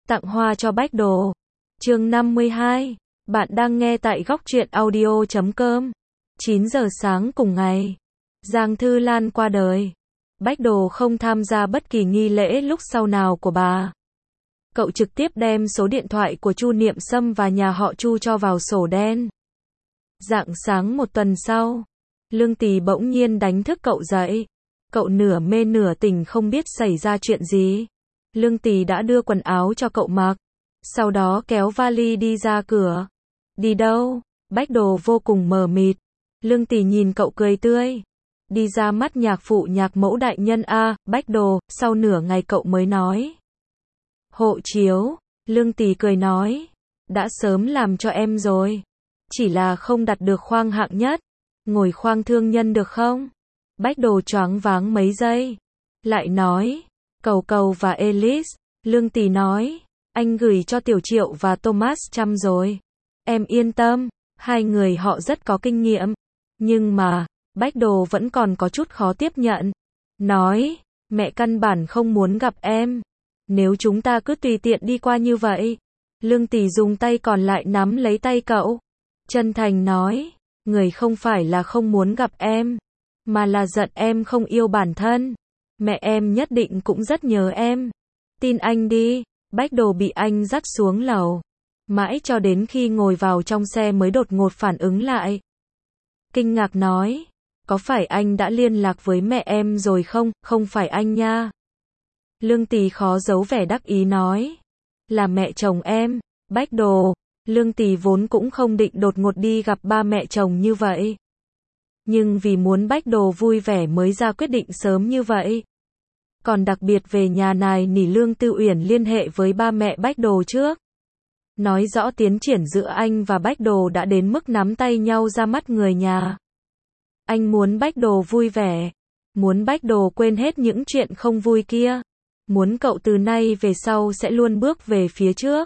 Tặng hoa cho Bách Đồ. Chương 52. Bạn đang nghe tại góc truyện audio.com. 9 giờ sáng cùng ngày, Giang Thư Lan qua đời. Bách Đồ không tham gia bất kỳ nghi lễ lúc sau nào của bà. Cậu trực tiếp đem số điện thoại của Chu Niệm Sâm và nhà họ Chu cho vào sổ đen. Rạng sáng một tuần sau, Lương Tì bỗng nhiên đánh thức cậu dậy. Cậu nửa mê nửa tỉnh không biết xảy ra chuyện gì. Lương Tì đã đưa quần áo cho cậu mặc, sau đó kéo vali đi ra cửa. Đi đâu? Bách Đồ vô cùng mờ mịt. Lương Tì nhìn cậu cười tươi. Đi ra mắt nhạc phụ nhạc mẫu đại nhân a. Bách Đồ, sau nửa ngày cậu mới nói. Hộ chiếu. Lương Tì cười nói. Đã sớm làm cho em rồi. Chỉ là không đặt được khoang hạng nhất. Ngồi khoang thương nhân được không? Bách Đồ choáng váng mấy giây. Lại nói. Cầu Cầu và Ellis. Lương Tì nói. Anh gửi cho Tiểu Triệu và Thomas chăm rồi. Em yên tâm. Hai người họ rất có kinh nghiệm. Nhưng mà, Bách Đồ vẫn còn có chút khó tiếp nhận. Nói. Mẹ căn bản không muốn gặp em. Nếu chúng ta cứ tùy tiện đi qua như vậy. Lương Tì dùng tay còn lại nắm lấy tay cậu. Chân thành nói. Người không phải là không muốn gặp em, mà là giận em không yêu bản thân. Mẹ em nhất định cũng rất nhớ em. Tin anh đi. Bách Đồ bị anh dắt xuống lầu. Mãi cho đến khi ngồi vào trong xe mới đột ngột phản ứng lại. Kinh ngạc nói. Có phải anh đã liên lạc với mẹ em rồi không? Không phải anh nha. Lương Tì khó giấu vẻ đắc ý nói. Là mẹ chồng em. Bách Đồ. Lương Tì vốn cũng không định đột ngột đi gặp ba mẹ chồng như vậy. Nhưng vì muốn Bách Đồ vui vẻ mới ra quyết định sớm như vậy. Còn đặc biệt về nhà này nỉ Lương Tư Uyển liên hệ với ba mẹ Bách Đồ trước. Nói rõ tiến triển giữa anh và Bách Đồ đã đến mức nắm tay nhau ra mắt người nhà. Anh muốn Bách Đồ vui vẻ. Muốn Bách Đồ quên hết những chuyện không vui kia. Muốn cậu từ nay về sau sẽ luôn bước về phía trước.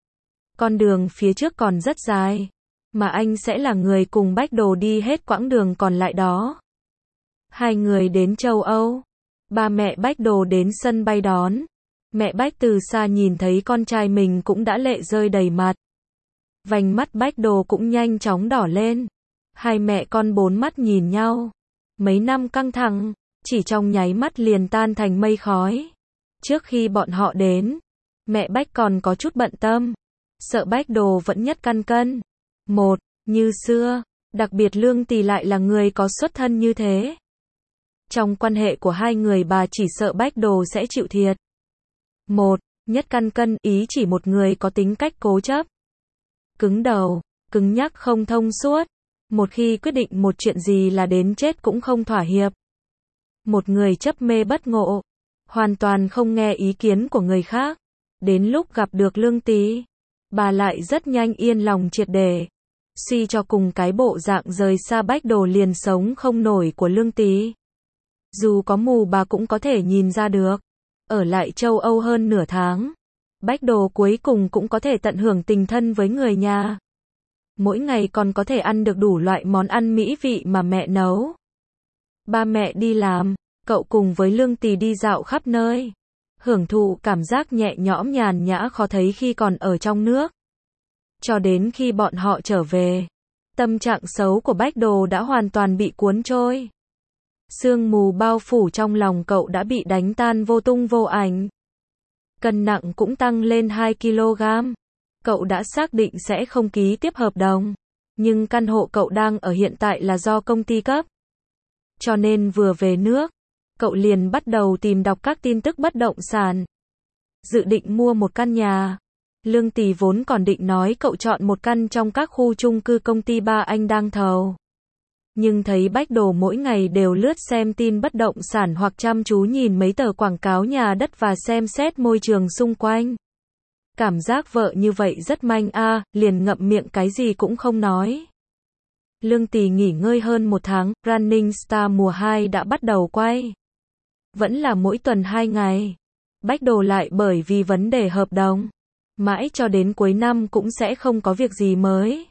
Con đường phía trước còn rất dài. Mà anh sẽ là người cùng Bách Đồ đi hết quãng đường còn lại đó. Hai người đến châu Âu. Ba mẹ Bách Đồ đến sân bay đón. Mẹ Bách từ xa nhìn thấy con trai mình cũng đã lệ rơi đầy mặt. Vành mắt Bách Đồ cũng nhanh chóng đỏ lên. Hai mẹ con bốn mắt nhìn nhau. Mấy năm căng thẳng, chỉ trong nháy mắt liền tan thành mây khói. Trước khi bọn họ đến, mẹ Bách còn có chút bận tâm. Sợ Bách Đồ vẫn nhất căn cân. Một, như xưa, đặc biệt Lương Tì lại là người có xuất thân như thế. Trong quan hệ của hai người bà chỉ sợ Bách Đồ sẽ chịu thiệt. Một, nhất căn cân ý chỉ một người có tính cách cố chấp. Cứng đầu, cứng nhắc không thông suốt. Một khi quyết định một chuyện gì là đến chết cũng không thỏa hiệp. Một người chấp mê bất ngộ. Hoàn toàn không nghe ý kiến của người khác. Đến lúc gặp được Lương Tì, bà lại rất nhanh yên lòng triệt để. Suy cho cùng cái bộ dạng rời xa Bách Đồ liền sống không nổi của Lương Tì. Dù có mù bà cũng có thể nhìn ra được. Ở lại châu Âu hơn nửa tháng. Bách Đồ cuối cùng cũng có thể tận hưởng tình thân với người nhà. Mỗi ngày còn có thể ăn được đủ loại món ăn mỹ vị mà mẹ nấu. Ba mẹ đi làm, cậu cùng với Lương Tì đi dạo khắp nơi. Hưởng thụ cảm giác nhẹ nhõm nhàn nhã khó thấy khi còn ở trong nước. Cho đến khi bọn họ trở về, tâm trạng xấu của Bách Đồ đã hoàn toàn bị cuốn trôi. Sương mù bao phủ trong lòng cậu đã bị đánh tan vô tung vô ảnh. Cân nặng cũng tăng lên 2 kg. Cậu đã xác định sẽ không ký tiếp hợp đồng. Nhưng căn hộ cậu đang ở hiện tại là do công ty cấp. Cho nên vừa về nước, cậu liền bắt đầu tìm đọc các tin tức bất động sản. Dự định mua một căn nhà. Lương Tì vốn còn định nói cậu chọn một căn trong các khu chung cư công ty ba anh đang thầu. Nhưng thấy Bách Đồ mỗi ngày đều lướt xem tin bất động sản hoặc chăm chú nhìn mấy tờ quảng cáo nhà đất và xem xét môi trường xung quanh. Cảm giác vợ như vậy rất manh a, liền ngậm miệng cái gì cũng không nói. Lương Tì nghỉ ngơi hơn một tháng, Running Star mùa 2 đã bắt đầu quay. Vẫn là mỗi tuần 2 ngày. Bách Đồ lại bởi vì vấn đề hợp đồng. Mãi cho đến cuối năm cũng sẽ không có việc gì mới.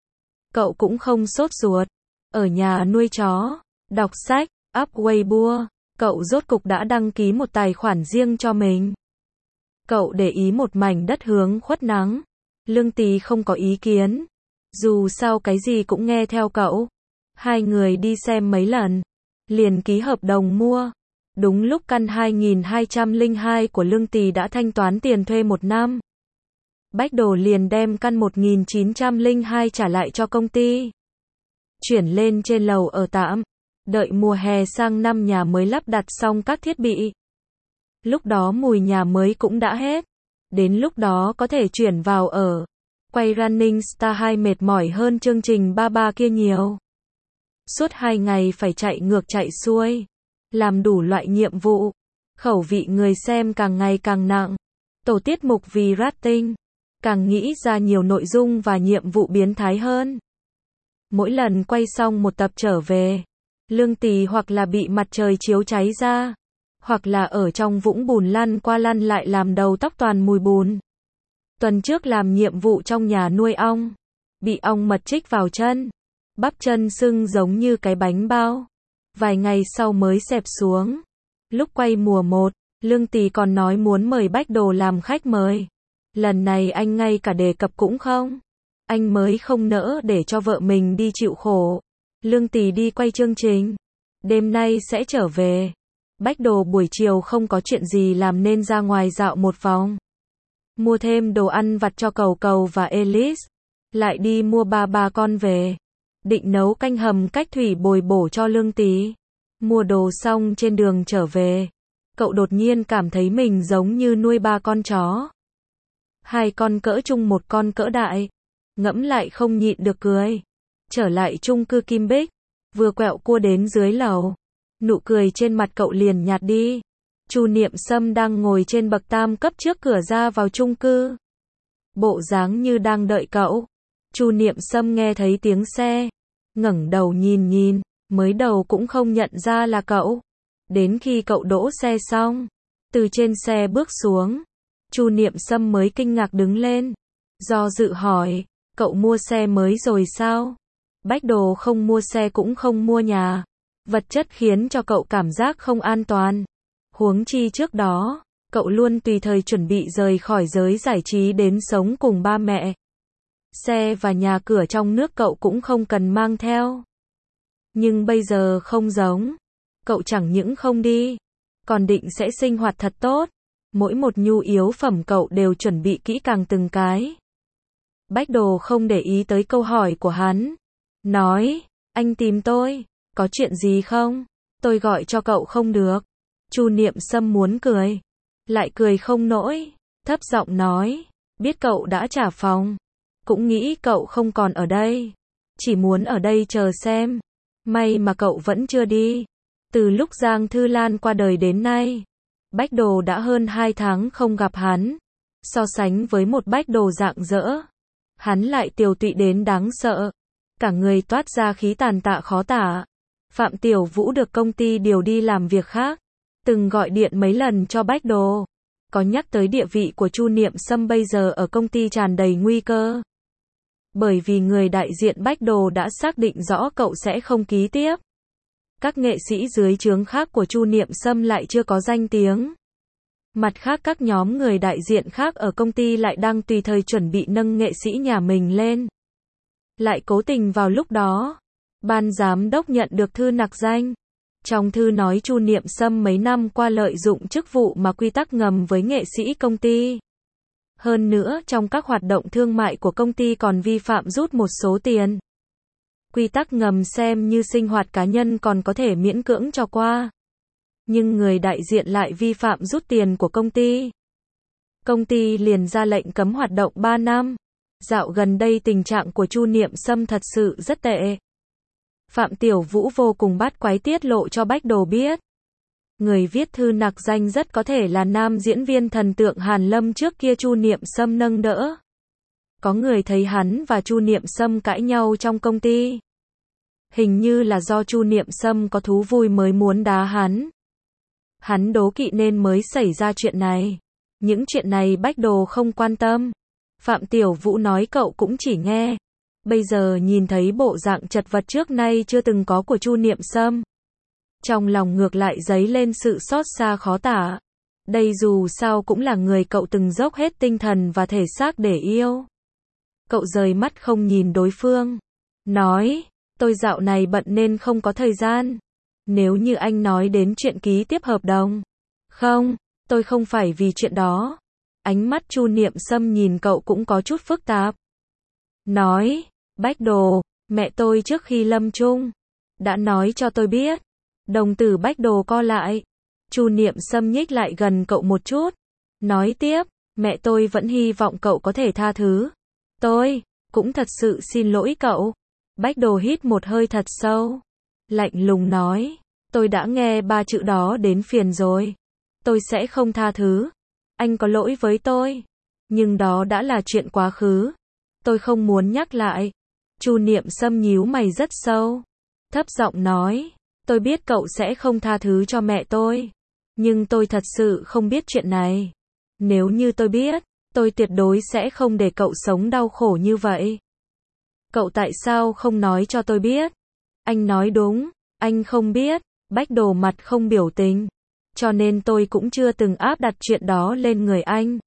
Cậu cũng không sốt ruột. Ở nhà nuôi chó, đọc sách, up Weibo, cậu rốt cục đã đăng ký một tài khoản riêng cho mình. Cậu để ý một mảnh đất hướng khuất nắng. Lương Tý không có ý kiến. Dù sao cái gì cũng nghe theo cậu. Hai người đi xem mấy lần. Liền ký hợp đồng mua. Đúng lúc căn 2202 của Lương Tý đã thanh toán tiền thuê 1 năm. Bách Đồ liền đem căn 1902 trả lại cho công ty. Chuyển lên trên lầu ở tạm. Đợi mùa hè sang năm nhà mới lắp đặt xong các thiết bị. Lúc đó mùi nhà mới cũng đã hết. Đến lúc đó có thể chuyển vào ở. Quay Running Star 2 mệt mỏi hơn chương trình 33 kia nhiều. Suốt 2 ngày phải chạy ngược chạy xuôi. Làm đủ loại nhiệm vụ. Khẩu vị người xem càng ngày càng nặng. Tổ tiết mục vì rating. Càng nghĩ ra nhiều nội dung và nhiệm vụ biến thái hơn. Mỗi lần quay xong một tập trở về. Lương Tý hoặc là bị mặt trời chiếu cháy ra. Hoặc là ở trong vũng bùn lăn qua lăn lại làm đầu tóc toàn mùi bùn. Tuần trước làm nhiệm vụ trong nhà nuôi ong. Bị ong mật chích vào chân. Bắp chân sưng giống như cái bánh bao. Vài ngày sau mới xẹp xuống. Lúc quay mùa 1, Lương Tý còn nói muốn mời Bách Đồ làm khách mời. Lần này anh ngay cả đề cập cũng không. Anh mới không nỡ để cho vợ mình đi chịu khổ. Lương Tý đi quay chương trình. Đêm nay sẽ trở về. Bách Đồ buổi chiều không có chuyện gì làm nên ra ngoài dạo một vòng. Mua thêm đồ ăn vặt cho Cầu Cầu và Ellis. Lại đi mua ba con về. Định nấu canh hầm cách thủy bồi bổ cho Lương Tý. Mua đồ xong trên đường trở về. Cậu đột nhiên cảm thấy mình giống như nuôi 3 con chó. 2 con cỡ trung 1 con cỡ đại. Ngẫm lại không nhịn được cười. Trở lại chung cư Kim Bích. Vừa quẹo cua đến dưới lầu. Nụ cười trên mặt cậu liền nhạt đi. Chu Niệm Sâm đang ngồi trên bậc tam cấp trước cửa ra vào chung cư. Bộ dáng như đang đợi cậu. Chu Niệm Sâm nghe thấy tiếng xe. Ngẩng đầu nhìn. Mới đầu cũng không nhận ra là cậu. Đến khi cậu đỗ xe xong. Từ trên xe bước xuống. Chu Niệm Sâm mới kinh ngạc đứng lên. Do dự hỏi. Cậu mua xe mới rồi sao? Bách Đồ không mua xe cũng không mua nhà. Vật chất khiến cho cậu cảm giác không an toàn. Huống chi trước đó, cậu luôn tùy thời chuẩn bị rời khỏi giới giải trí đến sống cùng ba mẹ. Xe và nhà cửa trong nước cậu cũng không cần mang theo. Nhưng bây giờ không giống. Cậu chẳng những không đi, còn định sẽ sinh hoạt thật tốt. Mỗi một nhu yếu phẩm cậu đều chuẩn bị kỹ càng từng cái. Bách Đồ không để ý tới câu hỏi của hắn. Nói, anh tìm tôi, có chuyện gì không? Tôi gọi cho cậu không được. Chu Niệm Sâm muốn cười. Lại cười không nổi. Thấp giọng nói, biết cậu đã trả phòng. Cũng nghĩ cậu không còn ở đây. Chỉ muốn ở đây chờ xem. May mà cậu vẫn chưa đi. Từ lúc Giang Thư Lan qua đời đến nay, Bách Đồ đã hơn 2 tháng không gặp hắn. So sánh với một Bách Đồ rạng rỡ, hắn lại tiều tụy đến đáng sợ. Cả người toát ra khí tàn tạ khó tả. Phạm Tiểu Vũ được công ty điều đi làm việc khác. Từng gọi điện mấy lần cho Bách Đồ. Có nhắc tới địa vị của Chu Niệm Sâm bây giờ ở công ty tràn đầy nguy cơ. Bởi vì người đại diện Bách Đồ đã xác định rõ cậu sẽ không ký tiếp. Các nghệ sĩ dưới trướng khác của Chu Niệm Sâm lại chưa có danh tiếng. Mặt khác các nhóm người đại diện khác ở công ty lại đang tùy thời chuẩn bị nâng nghệ sĩ nhà mình lên. Lại cố tình vào lúc đó, ban giám đốc nhận được thư nặc danh. Trong thư nói Chu Niệm Sâm mấy năm qua lợi dụng chức vụ mà quy tắc ngầm với nghệ sĩ công ty. Hơn nữa trong các hoạt động thương mại của công ty còn vi phạm rút một số tiền. Quy tắc ngầm xem như sinh hoạt cá nhân còn có thể miễn cưỡng cho qua. Nhưng người đại diện lại vi phạm rút tiền của công ty. Công ty liền ra lệnh cấm hoạt động 3 năm. Dạo gần đây tình trạng của Chu Niệm Sâm thật sự rất tệ. Phạm Tiểu Vũ vô cùng bắt quái tiết lộ cho Bách Đồ biết. Người viết thư nặc danh rất có thể là nam diễn viên thần tượng Hàn Lâm trước kia Chu Niệm Sâm nâng đỡ. Có người thấy hắn và Chu Niệm Sâm cãi nhau trong công ty. Hình như là do Chu Niệm Sâm có thú vui mới muốn đá hắn. Hắn đố kỵ nên mới xảy ra chuyện này. Những chuyện này Bách Đồ không quan tâm. Phạm Tiểu Vũ nói cậu cũng chỉ nghe. Bây giờ nhìn thấy bộ dạng chật vật trước nay chưa từng có của Chu Niệm Sâm. Trong lòng ngược lại dấy lên sự xót xa khó tả. Đây dù sao cũng là người cậu từng dốc hết tinh thần và thể xác để yêu. Cậu rời mắt không nhìn đối phương. Nói, tôi dạo này bận nên không có thời gian. Nếu như anh nói đến chuyện ký tiếp hợp đồng. Không, tôi không phải vì chuyện đó. Ánh mắt Chu Niệm Sâm nhìn cậu cũng có chút phức tạp. Nói, Bách Đồ, mẹ tôi trước khi lâm chung đã nói cho tôi biết. Đồng tử Bách Đồ co lại. Chu Niệm Sâm nhích lại gần cậu một chút. Nói tiếp, mẹ tôi vẫn hy vọng cậu có thể tha thứ. Tôi cũng thật sự xin lỗi cậu. Bách Đồ hít một hơi thật sâu. Lạnh lùng nói, tôi đã nghe 3 chữ đó đến phiền rồi. Tôi sẽ không tha thứ. Anh có lỗi với tôi. Nhưng đó đã là chuyện quá khứ. Tôi không muốn nhắc lại. Chu Niệm Sâm nhíu mày rất sâu. Thấp giọng nói, tôi biết cậu sẽ không tha thứ cho mẹ tôi. Nhưng tôi thật sự không biết chuyện này. Nếu như tôi biết, tôi tuyệt đối sẽ không để cậu sống đau khổ như vậy. Cậu tại sao không nói cho tôi biết? Anh nói đúng, anh không biết. Bách Đồ mặt không biểu tình. Cho nên tôi cũng chưa từng áp đặt chuyện đó lên người anh.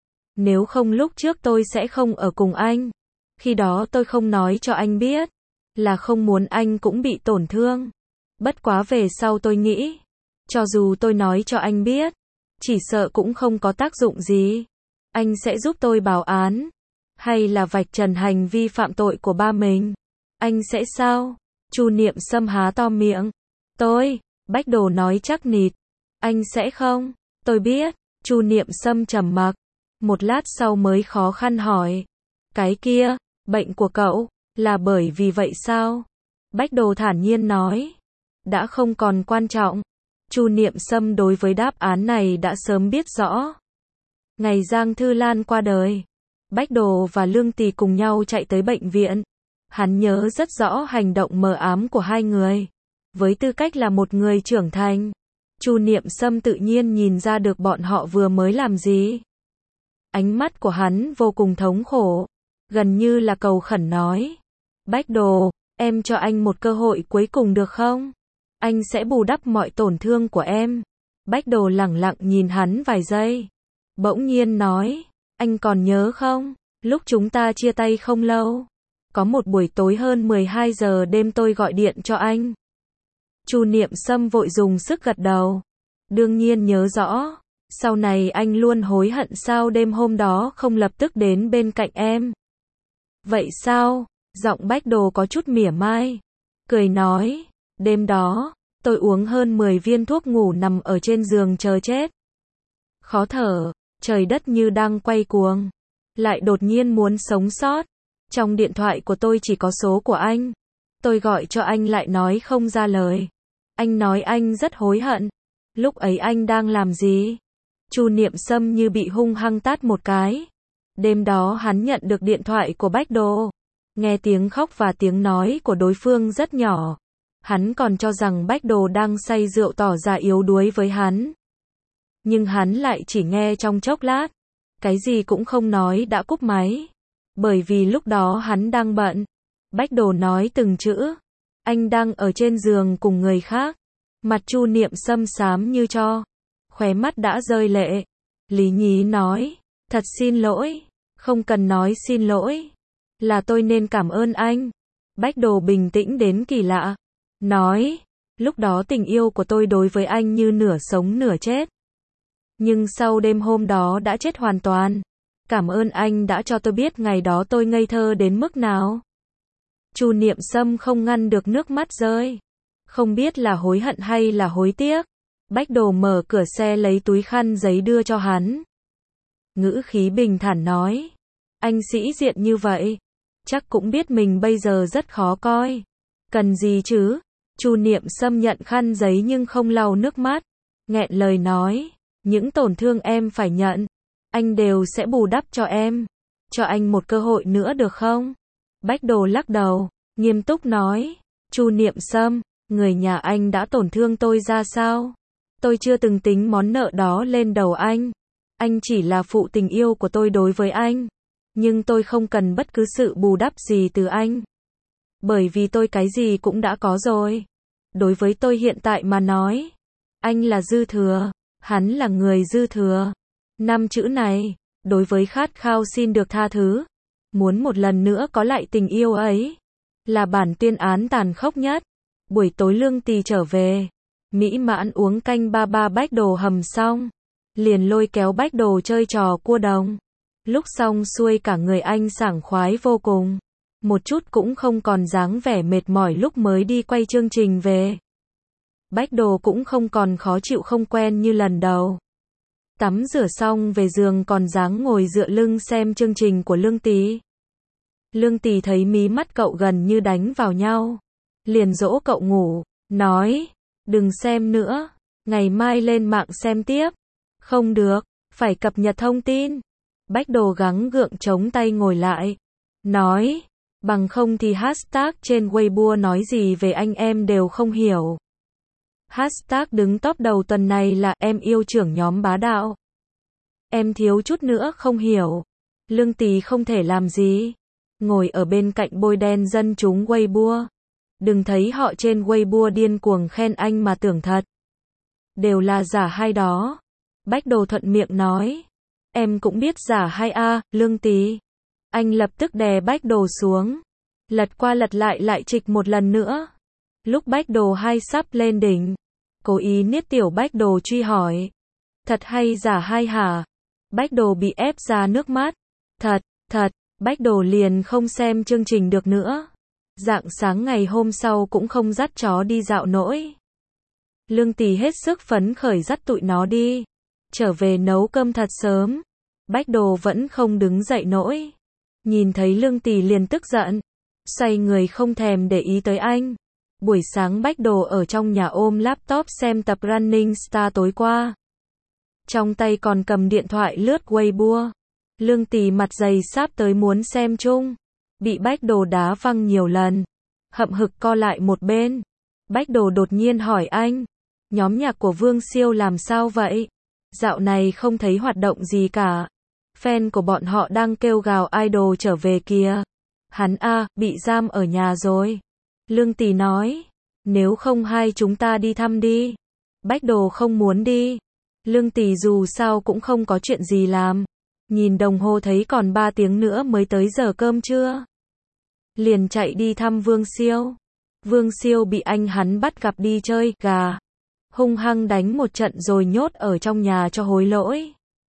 Nếu không lúc trước tôi sẽ không ở cùng anh. Khi đó tôi không nói cho anh biết. Là không muốn anh cũng bị tổn thương. Bất quá về sau tôi nghĩ. Cho dù tôi nói cho anh biết. Chỉ sợ cũng không có tác dụng gì. Anh sẽ giúp tôi báo án. Hay là vạch trần hành vi phạm tội của ba mình. Anh sẽ sao? Chu Niệm Sâm há to miệng. Tôi, Bách Đồ nói chắc nịt. Anh sẽ không? Tôi biết. Chu Niệm Sâm trầm mặc. Một lát sau mới khó khăn hỏi. Cái kia, bệnh của cậu, là bởi vì vậy sao? Bách Đồ thản nhiên nói. Đã không còn quan trọng. Chu Niệm Sâm đối với đáp án này đã sớm biết rõ. Ngày Giang Thư Lan qua đời, Bách Đồ và Lương Tì cùng nhau chạy tới bệnh viện. Hắn nhớ rất rõ hành động mờ ám của hai người. Với tư cách là một người trưởng thành, Chu Niệm Sâm tự nhiên nhìn ra được bọn họ vừa mới làm gì. Ánh mắt của hắn vô cùng thống khổ, gần như là cầu khẩn nói. Bách Đồ, em cho anh một cơ hội cuối cùng được không? Anh sẽ bù đắp mọi tổn thương của em. Bách Đồ lẳng lặng nhìn hắn vài giây. Bỗng nhiên nói, anh còn nhớ không? Lúc chúng ta chia tay không lâu. Có một buổi tối hơn 12 giờ đêm tôi gọi điện cho anh. Chu Niệm Sâm vội dùng sức gật đầu. Đương nhiên nhớ rõ. Sau này anh luôn hối hận sao đêm hôm đó không lập tức đến bên cạnh em. Vậy sao? Giọng Bách Đồ có chút mỉa mai. Cười nói, đêm đó, tôi uống hơn 10 viên thuốc ngủ nằm ở trên giường chờ chết. Khó thở, trời đất như đang quay cuồng. Lại đột nhiên muốn sống sót. Trong điện thoại của tôi chỉ có số của anh. Tôi gọi cho anh lại nói không ra lời. Anh nói anh rất hối hận. Lúc ấy anh đang làm gì? Chu Niệm Sâm như bị hung hăng tát một cái. Đêm đó hắn nhận được điện thoại của Bách Đồ. Nghe tiếng khóc và tiếng nói của đối phương rất nhỏ. Hắn còn cho rằng Bách Đồ đang say rượu tỏ ra yếu đuối với hắn. Nhưng hắn lại chỉ nghe trong chốc lát. Cái gì cũng không nói đã cúp máy. Bởi vì lúc đó hắn đang bận. Bách Đồ nói từng chữ. Anh đang ở trên giường cùng người khác. Mặt Chu Niệm Sâm xám như tro. Khóe mắt đã rơi lệ. Lý nhí nói. Thật xin lỗi. Không cần nói xin lỗi. Là tôi nên cảm ơn anh. Bách Đồ bình tĩnh đến kỳ lạ. Nói. Lúc đó tình yêu của tôi đối với anh như nửa sống nửa chết. Nhưng sau đêm hôm đó đã chết hoàn toàn. Cảm ơn anh đã cho tôi biết ngày đó tôi ngây thơ đến mức nào. Chu Niệm Sâm không ngăn được nước mắt rơi. Không biết là hối hận hay là hối tiếc. Bách Đồ mở cửa xe lấy túi khăn giấy đưa cho hắn. Ngữ khí bình thản nói. Anh sĩ diện như vậy. Chắc cũng biết mình bây giờ rất khó coi. Cần gì chứ? Chu Niệm Sâm nhận khăn giấy nhưng không lau nước mắt. Nghẹn lời nói. Những tổn thương em phải nhận. Anh đều sẽ bù đắp cho em. Cho anh một cơ hội nữa được không? Bách Đồ lắc đầu. Nghiêm túc nói. Chu Niệm Sâm, người nhà anh đã tổn thương tôi ra sao? Tôi chưa từng tính món nợ đó lên đầu anh. Anh chỉ là phụ tình yêu của tôi đối với anh. Nhưng tôi không cần bất cứ sự bù đắp gì từ anh. Bởi vì tôi cái gì cũng đã có rồi. Đối với tôi hiện tại mà nói. Anh là dư thừa. Hắn là người dư thừa. 5 chữ này, đối với khát khao xin được tha thứ, muốn một lần nữa có lại tình yêu ấy, là bản tuyên án tàn khốc nhất. Buổi tối Lương Tì trở về, mỹ mãn uống canh ba ba Bách Đồ hầm xong, liền lôi kéo Bách Đồ chơi trò cua đồng. Lúc xong xuôi cả người anh sảng khoái vô cùng, một chút cũng không còn dáng vẻ mệt mỏi lúc mới đi quay chương trình về. Bách Đồ cũng không còn khó chịu không quen như lần đầu. Tắm rửa xong về giường còn dáng ngồi dựa lưng xem chương trình của Lương Tì. Lương Tì thấy mí mắt cậu gần như đánh vào nhau, liền dỗ cậu ngủ, nói, đừng xem nữa, ngày mai lên mạng xem tiếp. Không được, phải cập nhật thông tin. Bách Đồ gắng gượng chống tay ngồi lại, nói, bằng không thì hashtag trên Weibo nói gì về anh em đều không hiểu. Hashtag đứng top đầu tuần này là em yêu trưởng nhóm bá đạo. Em thiếu chút nữa không hiểu. Lương Tì không thể làm gì, ngồi ở bên cạnh bôi đen dân chúng Weibo. Đừng thấy họ trên Weibo điên cuồng khen anh mà tưởng thật. Đều là giả hay đó. Bách Đồ thuận miệng nói. Em cũng biết giả hay a, Lương Tì. Anh lập tức đè Bách Đồ xuống. Lật qua lật lại trịch một lần nữa. Lúc Bách Đồ hay sắp lên đỉnh, cố ý niết tiểu Bách Đồ truy hỏi. Thật hay giả hay hả? Bách Đồ bị ép ra nước mắt. Thật, thật. Bách Đồ liền không xem chương trình được nữa. Rạng sáng ngày hôm sau cũng không dắt chó đi dạo nỗi. Lương Tì hết sức phấn khởi dắt tụi nó đi. Trở về nấu cơm thật sớm. Bách Đồ vẫn không đứng dậy nỗi. Nhìn thấy Lương Tì liền tức giận. Xoay người không thèm để ý tới anh. Buổi sáng Bách Đồ ở trong nhà ôm laptop xem tập Running Star tối qua. Trong tay còn cầm điện thoại lướt Weibo. Lương Tì mặt dày sáp tới muốn xem chung. Bị Bách Đồ đá văng nhiều lần. Hậm hực co lại một bên. Bách Đồ đột nhiên hỏi anh. Nhóm nhạc của Vương Siêu làm sao vậy? Dạo này không thấy hoạt động gì cả. Fan của bọn họ đang kêu gào idol trở về kìa. Hắn bị giam ở nhà rồi. Lương Tì nói. Nếu không hai chúng ta đi thăm đi. Bách Đồ không muốn đi. Lương Tì dù sao cũng không có chuyện gì làm. Nhìn đồng hồ thấy còn 3 tiếng nữa mới tới giờ cơm trưa. Liền chạy đi thăm Vương Siêu. Vương Siêu bị anh hắn bắt gặp đi chơi gà. Hung hăng đánh một trận rồi nhốt ở trong nhà cho hối lỗi.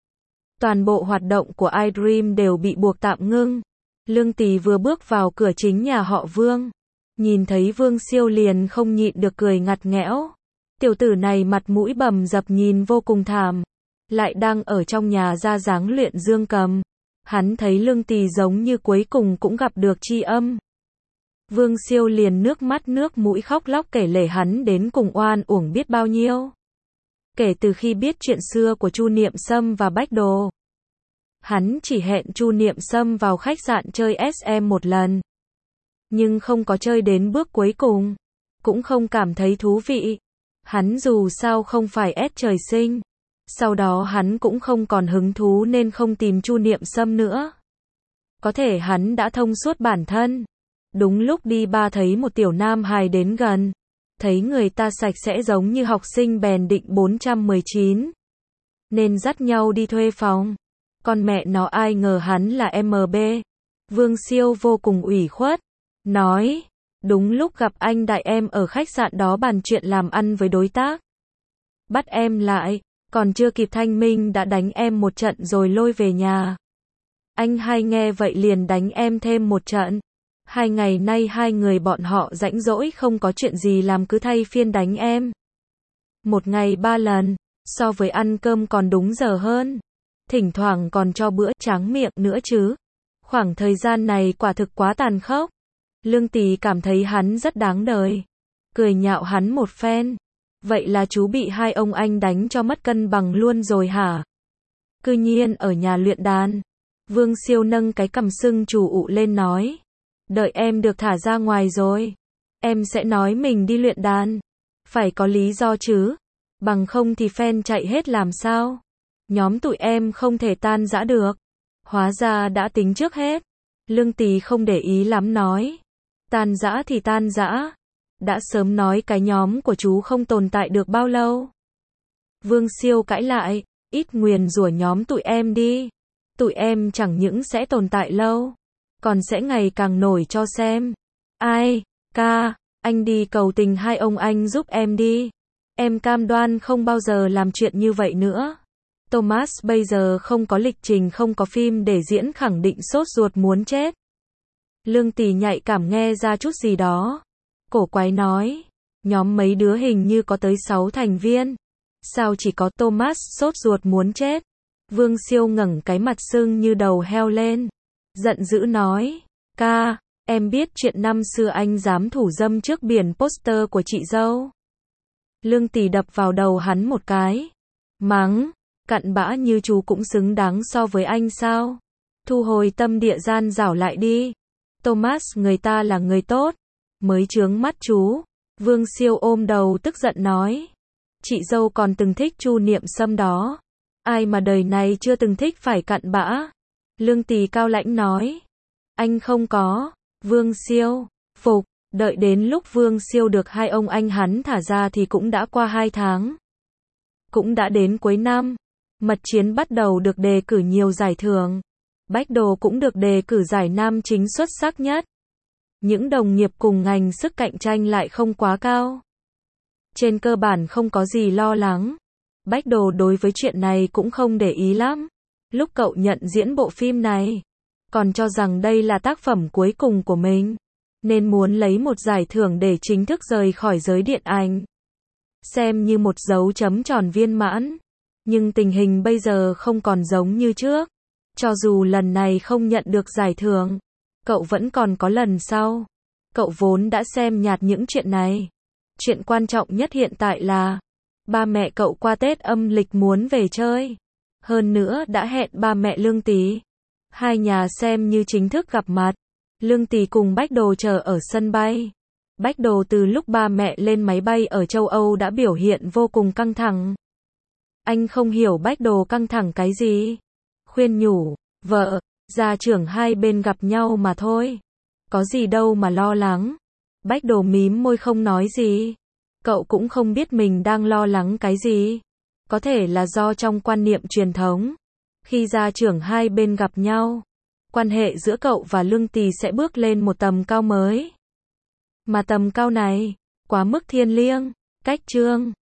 Toàn bộ hoạt động của iDream đều bị buộc tạm ngưng. Lương Tì vừa bước vào cửa chính nhà họ Vương. Nhìn thấy Vương Siêu liền không nhịn được cười ngặt nghẽo. Tiểu tử này mặt mũi bầm dập nhìn vô cùng thảm. Lại đang ở trong nhà ra dáng luyện dương cầm. Hắn thấy Lương Tì giống như cuối cùng cũng gặp được tri âm. Vương Siêu liền nước mắt nước mũi khóc lóc kể lể hắn đến cùng oan uổng biết bao nhiêu. Kể từ khi biết chuyện xưa của Chu Niệm Sâm và Bách Đồ, hắn chỉ hẹn Chu Niệm Sâm vào khách sạn chơi SM một lần. Nhưng không có chơi đến bước cuối cùng. Cũng không cảm thấy thú vị. Hắn dù sao không phải S trời sinh. Sau đó hắn cũng không còn hứng thú nên không tìm Chu Niệm Sâm nữa. Có thể hắn đã thông suốt bản thân. Đúng lúc đi ba thấy một tiểu nam hài đến gần. Thấy người ta sạch sẽ giống như học sinh bèn định 419. Nên dắt nhau đi thuê phòng. Con mẹ nó ai ngờ hắn là MB. Vương Siêu vô cùng ủy khuất. Nói, đúng lúc gặp anh đại em ở khách sạn đó bàn chuyện làm ăn với đối tác. Bắt em lại, còn chưa kịp thanh minh đã đánh em một trận rồi lôi về nhà. Anh hai nghe vậy liền đánh em thêm một trận. 2 ngày nay hai người bọn họ rảnh rỗi không có chuyện gì làm cứ thay phiên đánh em. Một ngày 3 lần, so với ăn cơm còn đúng giờ hơn. Thỉnh thoảng còn cho bữa tráng miệng nữa chứ. Khoảng thời gian này quả thực quá tàn khốc. Lương Tì cảm thấy hắn rất đáng đời. Cười nhạo hắn một phen. Vậy là chú bị hai ông anh đánh cho mất cân bằng luôn rồi hả? Cư nhiên ở nhà luyện đàn. Vương Siêu nâng cái cằm sưng trù ụ lên nói. Đợi em được thả ra ngoài rồi. Em sẽ nói mình đi luyện đàn. Phải có lý do chứ. Bằng không thì fan chạy hết làm sao? Nhóm tụi em không thể tan rã được. Hóa ra đã tính trước hết. Lương Tì không để ý lắm nói. Tan rã thì tan rã. Đã sớm nói cái nhóm của chú không tồn tại được bao lâu. Vương Siêu cãi lại, ít nguyền rủa nhóm tụi em đi. Tụi em chẳng những sẽ tồn tại lâu, còn sẽ ngày càng nổi cho xem. Ai, ca, anh đi cầu tình hai ông anh giúp em đi. Em cam đoan không bao giờ làm chuyện như vậy nữa. Thomas bây giờ không có lịch trình, không có phim để diễn, khẳng định sốt ruột muốn chết. Lương Tỷ nhạy cảm nghe ra chút gì đó. Cổ quái nói, nhóm mấy đứa hình như có tới 6 thành viên. Sao chỉ có Thomas sốt ruột muốn chết? Vương Siêu ngẩng cái mặt sưng như đầu heo lên. Giận dữ nói, ca, em biết chuyện năm xưa anh dám thủ dâm trước biển poster của chị dâu. Lương Tỷ đập vào đầu hắn một cái. Mắng, cặn bã như chú cũng xứng đáng so với anh sao? Thu hồi tâm địa gian dảo lại đi. Thomas người ta là người tốt, mới chướng mắt chú. Vương Siêu ôm đầu tức giận nói. Chị dâu còn từng thích Chu Niệm Sâm đó. Ai mà đời này chưa từng thích phải cặn bã. Lương Tỷ cao lãnh nói. Anh không có. Vương Siêu, phục, đợi đến lúc Vương Siêu được hai ông anh hắn thả ra thì cũng đã qua 2 tháng. Cũng đã đến cuối năm. Mật Chiến bắt đầu được đề cử nhiều giải thưởng. Bách Đồ cũng được đề cử giải nam chính xuất sắc nhất. Những đồng nghiệp cùng ngành sức cạnh tranh lại không quá cao. Trên cơ bản không có gì lo lắng. Bách Đồ đối với chuyện này cũng không để ý lắm. Lúc cậu nhận diễn bộ phim này, còn cho rằng đây là tác phẩm cuối cùng của mình, nên muốn lấy một giải thưởng để chính thức rời khỏi giới điện ảnh. Xem như một dấu chấm tròn viên mãn. Nhưng tình hình bây giờ không còn giống như trước. Cho dù lần này không nhận được giải thưởng, cậu vẫn còn có lần sau. Cậu vốn đã xem nhạt những chuyện này. Chuyện quan trọng nhất hiện tại là ba mẹ cậu qua Tết âm lịch muốn về chơi. Hơn nữa đã hẹn ba mẹ Lương Tỷ. Hai nhà xem như chính thức gặp mặt. Lương Tỷ cùng Bách Đồ chờ ở sân bay. Bách Đồ từ lúc ba mẹ lên máy bay ở châu Âu đã biểu hiện vô cùng căng thẳng. Anh không hiểu Bách Đồ căng thẳng cái gì. Khuyên nhủ, vợ, gia trưởng hai bên gặp nhau mà thôi. Có gì đâu mà lo lắng. Bách Đồ mím môi không nói gì. Cậu cũng không biết mình đang lo lắng cái gì. Có thể là do trong quan niệm truyền thống, khi gia trưởng hai bên gặp nhau, quan hệ giữa cậu và Lương Tỷ sẽ bước lên một tầm cao mới. Mà tầm cao này, quá mức thiêng liêng, cách chương.